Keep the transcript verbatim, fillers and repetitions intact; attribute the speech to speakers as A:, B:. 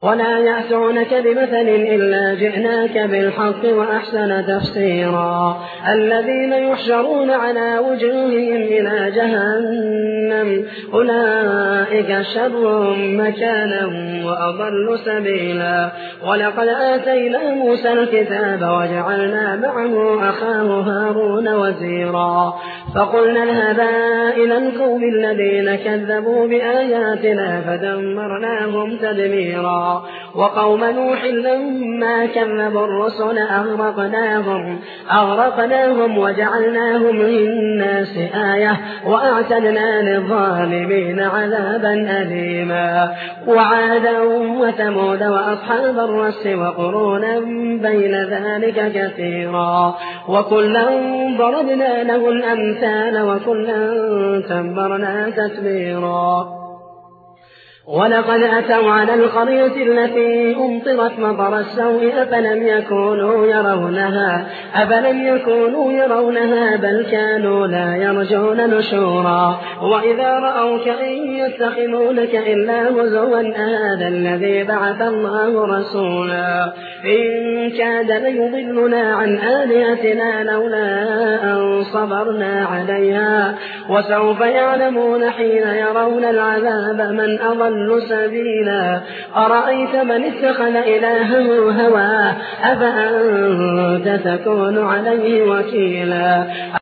A: ولا يأتونك بمثل إلا جئناك بالحق وأحسن تفسيرا الذين يحشرون على وجوههم إلى جهنم أولئك شر مكانا وأضل سبيلا ولقد آتينا موسى الكتاب وجعلنا معه أخاه هارون وزيرا فقلنا اذهبا إلى القوم الذين كذبوا بآياتنا فدمرناهم تدميرا وقوم نوح لما كذبوا الرسل أغرقناهم, أغرقناهم وجعلناهم للناس آية وأعتدنا للظالمين عذابا أليما وعادا وثمود وأصحاب الرس وقرونا بين ذلك كثيرا وكلا ضربنا له الأمثال وكلا تبرنا تتبيرا ولقد أتوا على القرية التي أمطرت مطر السوء أفلم يكونوا يرونها أفلم يكونوا يرونها بل كانوا لا يرجون نشورا وإذا رأوك إن يتخذونك إلا هزوا أهذا الذي بعث الله رسولا إن كاد ليضلنا عن آلهتنا لولا أن صبرنا عليها وسوف يعلمون حين يرون العذاب من أضل سبيلا أرأيت من اتخذ إلهه هواه أفأنت تكون عليه وكيلا